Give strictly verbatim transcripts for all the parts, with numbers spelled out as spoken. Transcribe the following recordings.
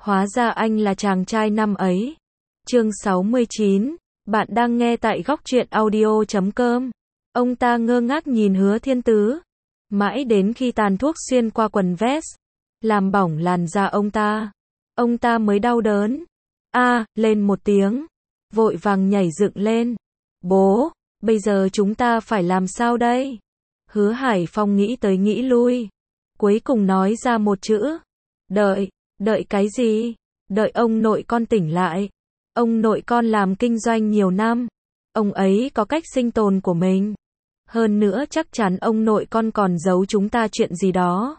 Hóa ra anh là chàng trai năm ấy. Chương sáu mươi chín, bạn đang nghe tại góc truyện audio chấm com. Ông ta ngơ ngác nhìn Hứa Thiên Tứ, mãi đến khi tàn thuốc xuyên qua quần vest, làm bỏng làn da ông ta. Ông ta mới đau đớn. A, lên một tiếng, vội vàng nhảy dựng lên. Bố, bây giờ chúng ta phải làm sao đây? Hứa Hải Phong nghĩ tới nghĩ lui, cuối cùng nói ra một chữ. Đợi. Đợi cái gì? Đợi ông nội con tỉnh lại. Ông nội con làm kinh doanh nhiều năm. Ông ấy có cách sinh tồn của mình. Hơn nữa chắc chắn ông nội con còn giấu chúng ta chuyện gì đó.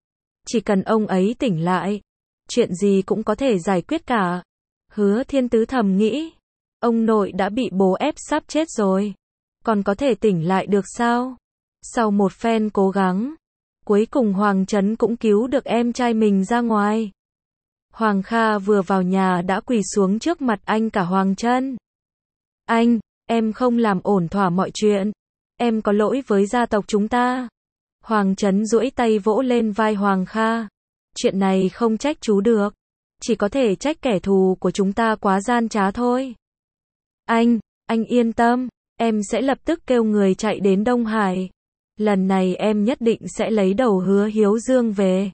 Chỉ cần ông ấy tỉnh lại, chuyện gì cũng có thể giải quyết cả. Hứa Thiên Tứ thầm nghĩ, ông nội đã bị bố ép sắp chết rồi, còn có thể tỉnh lại được sao? Sau một phen cố gắng, cuối cùng Hoàng Trấn cũng cứu được em trai mình ra ngoài. Hoàng Kha vừa vào nhà đã quỳ xuống trước mặt anh cả Hoàng Trân. Anh, em không làm ổn thỏa mọi chuyện. Em có lỗi với gia tộc chúng ta. Hoàng Trấn duỗi tay vỗ lên vai Hoàng Kha. Chuyện này không trách chú được. Chỉ có thể trách kẻ thù của chúng ta quá gian trá thôi. Anh, anh yên tâm. Em sẽ lập tức kêu người chạy đến Đông Hải. Lần này em nhất định sẽ lấy đầu Hứa Hiếu Dương về.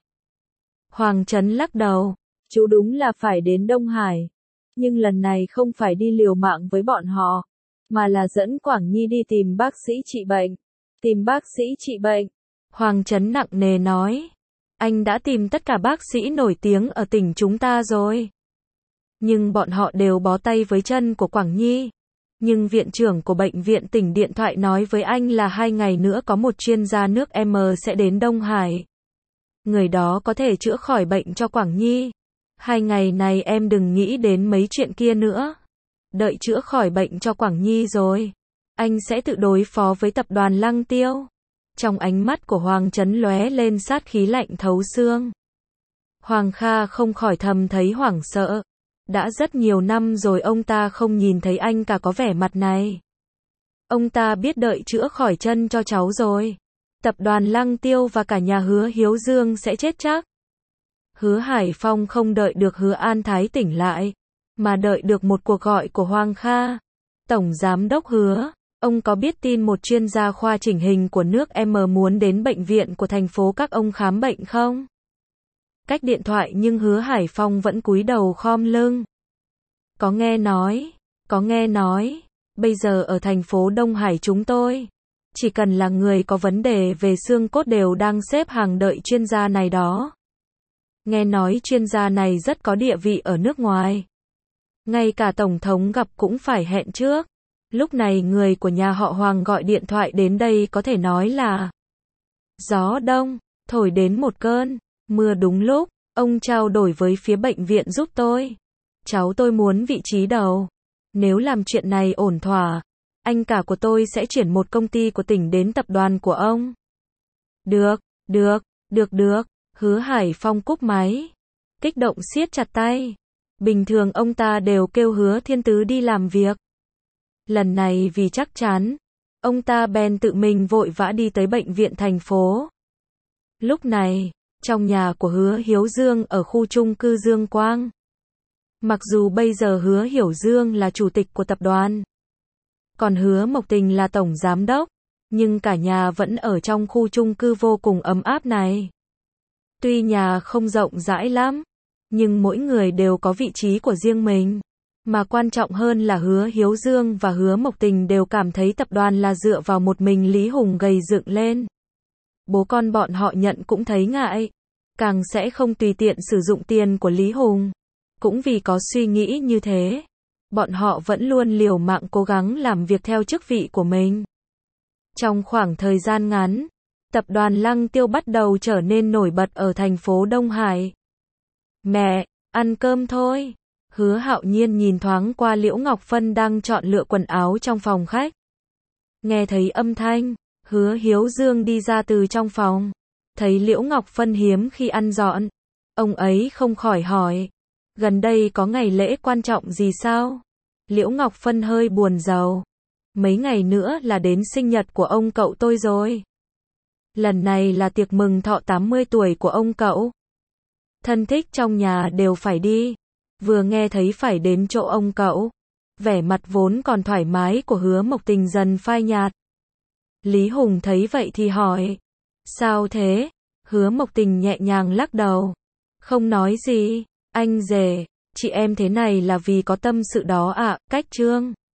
Hoàng Trấn lắc đầu. Chú đúng là phải đến Đông Hải. Nhưng lần này không phải đi liều mạng với bọn họ, mà là dẫn Quảng Nhi đi tìm bác sĩ trị bệnh. Tìm bác sĩ trị bệnh. Hoàng Trấn nặng nề nói. Anh đã tìm tất cả bác sĩ nổi tiếng ở tỉnh chúng ta rồi. Nhưng bọn họ đều bó tay với chân của Quảng Nhi. Nhưng viện trưởng của bệnh viện tỉnh điện thoại nói với anh là hai ngày nữa có một chuyên gia nước M sẽ đến Đông Hải. Người đó có thể chữa khỏi bệnh cho Quảng Nhi. Hai ngày này em đừng nghĩ đến mấy chuyện kia nữa. Đợi chữa khỏi bệnh cho Quảng Nhi rồi, anh sẽ tự đối phó với tập đoàn Lăng Tiêu. Trong ánh mắt của Hoàng Trấn lóe lên sát khí lạnh thấu xương. Hoàng Kha không khỏi thầm thấy hoảng sợ. Đã rất nhiều năm rồi ông ta không nhìn thấy anh cả có vẻ mặt này. Ông ta biết đợi chữa khỏi chân cho cháu rồi, tập đoàn Lăng Tiêu và cả nhà Hứa Hiếu Dương sẽ chết chắc. Hứa Hải Phong không đợi được Hứa An Thái tỉnh lại, mà đợi được một cuộc gọi của Hoàng Kha. Tổng Giám đốc Hứa, ông có biết tin một chuyên gia khoa chỉnh hình của nước M muốn đến bệnh viện của thành phố các ông khám bệnh không? Cách điện thoại nhưng Hứa Hải Phong vẫn cúi đầu khom lưng. Có nghe nói, có nghe nói, bây giờ ở thành phố Đông Hải chúng tôi, chỉ cần là người có vấn đề về xương cốt đều đang xếp hàng đợi chuyên gia này đó. Nghe nói chuyên gia này rất có địa vị ở nước ngoài. Ngay cả Tổng thống gặp cũng phải hẹn trước. Lúc này người của nhà họ Hoàng gọi điện thoại đến đây có thể nói là gió đông, thổi đến một cơn, mưa đúng lúc. Ông trao đổi với phía bệnh viện giúp tôi. Cháu tôi muốn vị trí đầu. Nếu làm chuyện này ổn thỏa, anh cả của tôi sẽ chuyển một công ty của tỉnh đến tập đoàn của ông. Được, được, được được. Hứa Hải Phong cúp máy, kích động siết chặt tay. Bình thường ông ta đều kêu Hứa Thiên Tứ đi làm việc. Lần này vì chắc chắn, ông ta bèn tự mình vội vã đi tới bệnh viện thành phố. Lúc này, trong nhà của Hứa Hiếu Dương ở khu chung cư Dương Quang. Mặc dù bây giờ Hứa Hiểu Dương là chủ tịch của tập đoàn, còn Hứa Mộc Tình là tổng giám đốc, nhưng cả nhà vẫn ở trong khu chung cư vô cùng ấm áp này. Tuy nhà không rộng rãi lắm, nhưng mỗi người đều có vị trí của riêng mình. Mà quan trọng hơn là Hứa Hiếu Dương và Hứa Mộc Tình đều cảm thấy tập đoàn là dựa vào một mình Lý Hùng gầy dựng lên. Bố con bọn họ nhận cũng thấy ngại, càng sẽ không tùy tiện sử dụng tiền của Lý Hùng. Cũng vì có suy nghĩ như thế, bọn họ vẫn luôn liều mạng cố gắng làm việc theo chức vị của mình. Trong khoảng thời gian ngắn, tập đoàn Lăng Tiêu bắt đầu trở nên nổi bật ở thành phố Đông Hải. Mẹ, ăn cơm thôi. Hứa Hạo Nhiên nhìn thoáng qua Liễu Ngọc Phân đang chọn lựa quần áo trong phòng khách. Nghe thấy âm thanh, Hứa Hiếu Dương đi ra từ trong phòng. Thấy Liễu Ngọc Phân hiếm khi ăn dọn, ông ấy không khỏi hỏi, gần đây có ngày lễ quan trọng gì sao? Liễu Ngọc Phân hơi buồn rầu. Mấy ngày nữa là đến sinh nhật của ông cậu tôi rồi. Lần này là tiệc mừng thọ tám mươi tuổi của ông cậu. thân thích trong nhà đều phải đi. Vừa nghe thấy phải đến chỗ ông cậu. Vẻ mặt vốn còn thoải mái của Hứa Mộc Tình dần phai nhạt. Lý Hùng thấy vậy thì hỏi. Sao thế? Hứa Mộc Tình nhẹ nhàng lắc đầu. Không nói gì. Anh rể, chị em thế này là vì có tâm sự đó ạ. Cách Trương